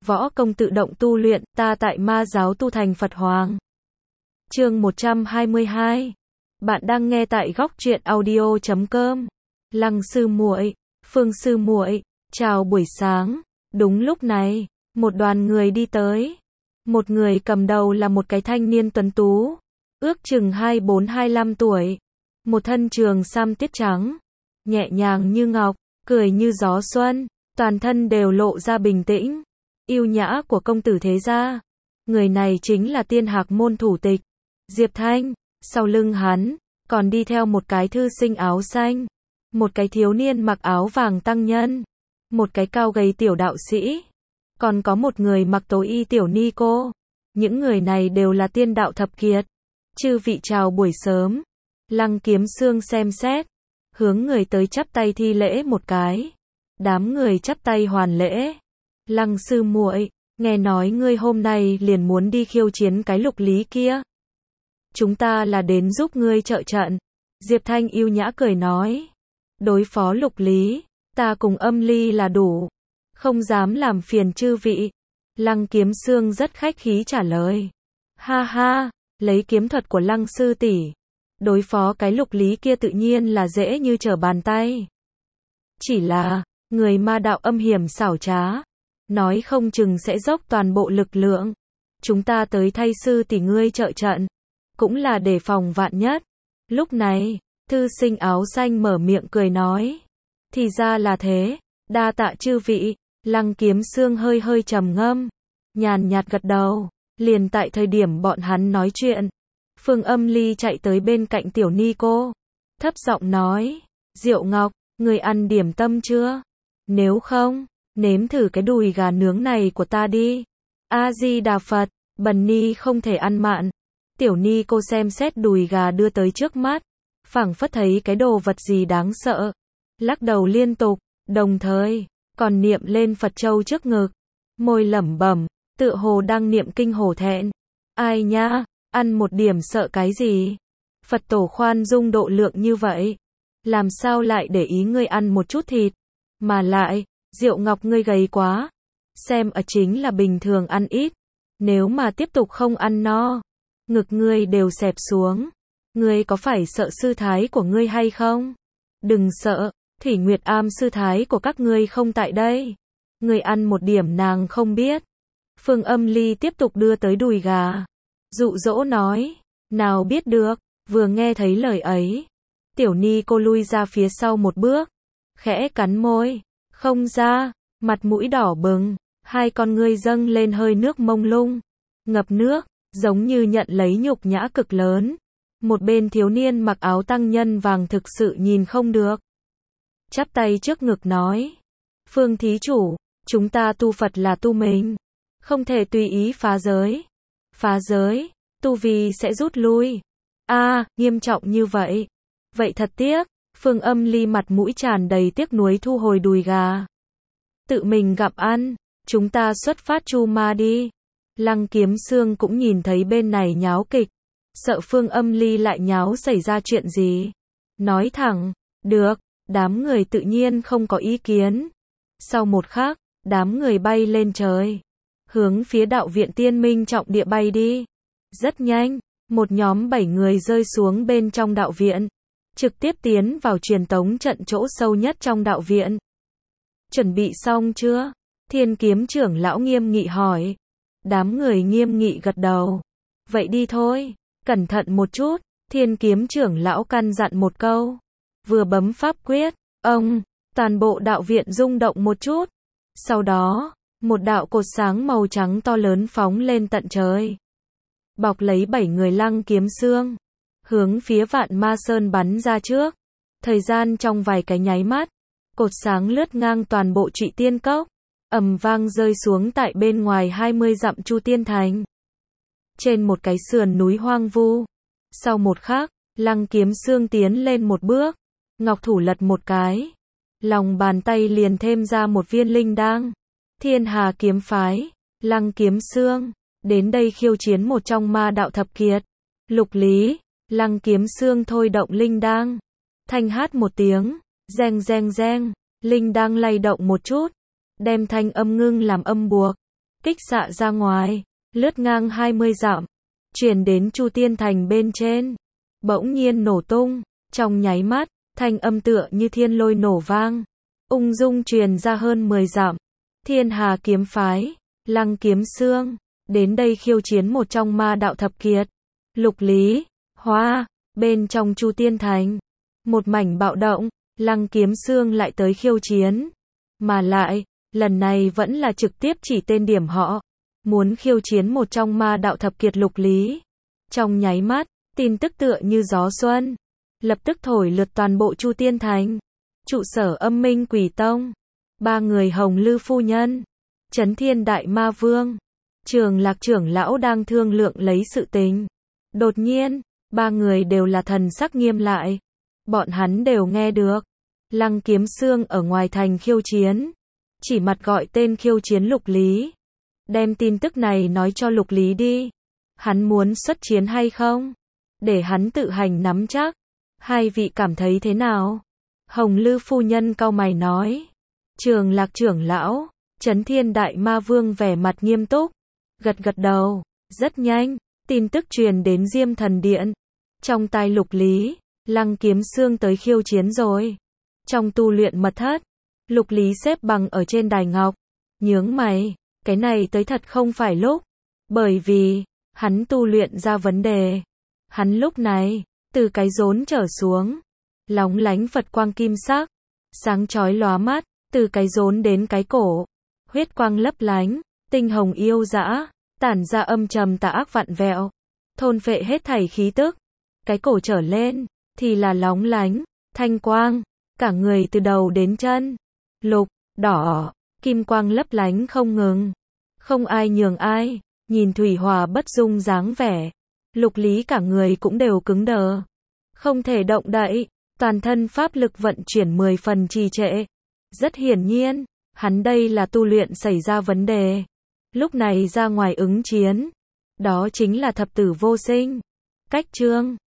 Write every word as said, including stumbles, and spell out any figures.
võ công tự động tu luyện, ta tại ma giáo tu thành Phật Hoàng. Chương một trăm hai mươi hai. Bạn đang nghe tại góc truyện audio chấm com. Lăng sư muội, Phương sư muội, chào buổi sáng. Đúng lúc này, một đoàn người đi tới. Một người cầm đầu là một cái thanh niên tuấn tú, ước chừng hai bốn hai lăm tuổi, một thân trường sam tiết trắng, nhẹ nhàng như ngọc, cười như gió xuân, toàn thân đều lộ ra bình tĩnh, yêu nhã của công tử thế gia. Người này chính là Tiên Hạc môn thủ tịch, Diệp Thanh. Sau lưng hắn, còn đi theo một cái thư sinh áo xanh, một cái thiếu niên mặc áo vàng tăng nhân, một cái cao gầy tiểu đạo sĩ, còn có một người mặc tối y tiểu ni cô. Những người này đều là tiên đạo thập kiệt. Chư vị chào buổi sớm. Lăng Kiếm Xương xem xét, hướng người tới chắp tay thi lễ một cái. Đám người chắp tay hoàn lễ. Lăng sư muội, nghe nói ngươi hôm nay liền muốn đi khiêu chiến cái Lục Lý kia. Chúng ta là đến giúp ngươi trợ trận. Diệp Thanh yêu nhã cười nói. Đối phó Lục Lý, ta cùng Âm Ly là đủ, không dám làm phiền chư vị. Lăng Kiếm Xương rất khách khí trả lời. Ha ha, lấy kiếm thuật của Lăng sư tỷ, đối phó cái Lục Lý kia tự nhiên là dễ như trở bàn tay. Chỉ là, người ma đạo âm hiểm xảo trá, nói không chừng sẽ dốc toàn bộ lực lượng. Chúng ta tới thay sư tỷ ngươi trợ trận, cũng là để phòng vạn nhất. Lúc này, thư sinh áo xanh mở miệng cười nói. Thì ra là thế, đa tạ chư vị. Lăng Kiếm Xương hơi hơi trầm ngâm, nhàn nhạt gật đầu. Liền tại thời điểm bọn hắn nói chuyện, Phương Âm Ly chạy tới bên cạnh tiểu ni cô, thấp giọng nói, Diệu Ngọc, người ăn điểm tâm chưa? Nếu không, nếm thử cái đùi gà nướng này của ta đi. A-di-đà Phật, bần ni không thể ăn mặn. Tiểu ni cô xem xét đùi gà đưa tới trước mắt, phảng phất thấy cái đồ vật gì đáng sợ, lắc đầu liên tục, đồng thời còn niệm lên Phật châu trước ngực, môi lẩm bẩm, tựa hồ đang niệm kinh hổ thẹn. Ai nhá, ăn một điểm sợ cái gì? Phật tổ khoan dung độ lượng như vậy, làm sao lại để ý ngươi ăn một chút thịt? Mà lại, Diệu Ngọc ngươi gầy quá, xem ở chính là bình thường ăn ít, nếu mà tiếp tục không ăn no, ngực ngươi đều xẹp xuống. Ngươi có phải sợ sư thái của ngươi hay không? Đừng sợ, Thủy Nguyệt Am sư thái của các ngươi không tại đây. Ngươi ăn một điểm nàng không biết. Phương Âm Ly tiếp tục đưa tới đùi gà, dụ dỗ nói. Nào biết được, vừa nghe thấy lời ấy, tiểu ni cô lui ra phía sau một bước, khẽ cắn môi, không ra, mặt mũi đỏ bừng, hai con ngươi dâng lên hơi nước mông lung, ngập nước, giống như nhận lấy nhục nhã cực lớn. Một bên thiếu niên mặc áo tăng nhân vàng thực sự nhìn không được, chắp tay trước ngực nói, Phương thí chủ, chúng ta tu Phật là tu mình, không thể tùy ý phá giới. Phá giới, tu vi sẽ rút lui. A, à, nghiêm trọng như vậy. Vậy thật tiếc. Phương Âm Ly mặt mũi tràn đầy tiếc nuối thu hồi đùi gà, tự mình gặm ăn. Chúng ta xuất phát chu ma đi. Lăng Kiếm Xương cũng nhìn thấy bên này nháo kịch, sợ Phương Âm Ly lại nháo xảy ra chuyện gì, nói thẳng, được. Đám người tự nhiên không có ý kiến. Sau một khắc, đám người bay lên trời, hướng phía đạo viện Tiên Minh trọng địa bay đi. Rất nhanh, một nhóm bảy người rơi xuống bên trong đạo viện, trực tiếp tiến vào truyền tống trận chỗ sâu nhất trong đạo viện. Chuẩn bị xong chưa? Thiên Kiếm trưởng lão nghiêm nghị hỏi. Đám người nghiêm nghị gật đầu. Vậy đi thôi, cẩn thận một chút. Thiên Kiếm trưởng lão căn dặn một câu. Vừa bấm pháp quyết, ông, toàn bộ đạo viện rung động một chút. Sau đó, một đạo cột sáng màu trắng to lớn phóng lên tận trời, bọc lấy bảy người Lăng Kiếm Xương, hướng phía Vạn Ma Sơn bắn ra trước. Thời gian trong vài cái nháy mắt, cột sáng lướt ngang toàn bộ Trụy Tiên Cốc, ầm vang rơi xuống tại bên ngoài hai mươi dặm Chu Tiên Thành, trên một cái sườn núi hoang vu. Sau một khắc, Lăng Kiếm Xương tiến lên một bước, ngọc thủ lật một cái, lòng bàn tay liền thêm ra một viên linh đan. Thiên Hà kiếm phái, Lăng Kiếm Xương, đến đây khiêu chiến một trong ma đạo thập kiệt, Lục Lý. Lăng Kiếm Xương thôi động linh đan, thanh hát một tiếng, reng reng reng, linh đan lay động một chút, đem thanh âm ngưng làm âm buộc, kích xạ ra ngoài, lướt ngang hai mươi dặm, truyền đến Chu Tiên Thành bên trên. Bỗng nhiên nổ tung, trong nháy mắt, thanh âm tựa như thiên lôi nổ vang, ung dung truyền ra hơn mười dặm. Thiên Hà kiếm phái, Lăng Kiếm Xương, đến đây khiêu chiến một trong ma đạo thập kiệt. Lục Lý, Hoa, bên trong Chu Tiên Thành, một mảnh bạo động, Lăng Kiếm Xương lại tới khiêu chiến. Mà lại, lần này vẫn là trực tiếp chỉ tên điểm họ, muốn khiêu chiến một trong ma đạo thập kiệt Lục Lý. Trong nháy mắt, tin tức tựa như gió xuân, lập tức thổi lượt toàn bộ Chu Tiên Thành. Trụ sở Âm Minh Quỷ Tông, ba người Hồng Lư phu nhân, Chấn Thiên Đại Ma Vương, Trường Lạc trưởng lão đang thương lượng lấy sự tình. Đột nhiên, ba người đều là thần sắc nghiêm lại. Bọn hắn đều nghe được Lăng Kiếm Xương ở ngoài thành khiêu chiến, chỉ mặt gọi tên khiêu chiến Lục Lý. Đem tin tức này nói cho Lục Lý đi. Hắn muốn xuất chiến hay không? Để hắn tự hành nắm chắc. Hai vị cảm thấy thế nào? Hồng Lư phu nhân cau mày nói. Trường Lạc trưởng lão, Chấn Thiên Đại Ma Vương vẻ mặt nghiêm túc, gật gật đầu. Rất nhanh, tin tức truyền đến Diêm Thần Điện. Trong tai Lục Lý, Lăng Kiếm Xương tới khiêu chiến rồi. Trong tu luyện mật thất, Lục Lý xếp bằng ở trên đài ngọc, nhướng mày, cái này tới thật không phải lúc, bởi vì hắn tu luyện ra vấn đề. Hắn lúc này, từ cái rốn trở xuống, lóng lánh Phật quang kim sắc, sáng chói lóa mắt, từ cái rốn đến cái cổ, huyết quang lấp lánh, tinh hồng yêu dã, tản ra âm trầm tà ác vặn vẹo, thôn phệ hết thảy khí tức. Cái cổ trở lên, thì là lóng lánh, thanh quang, cả người từ đầu đến chân, lục, đỏ, kim quang lấp lánh không ngừng. Không ai nhường ai, nhìn thủy hòa bất dung dáng vẻ, Lục Lý cả người cũng đều cứng đờ, không thể động đậy, toàn thân pháp lực vận chuyển mười phần trì trệ. Rất hiển nhiên, hắn đây là tu luyện xảy ra vấn đề. Lúc này ra ngoài ứng chiến, đó chính là thập tử vô sinh. Cách chương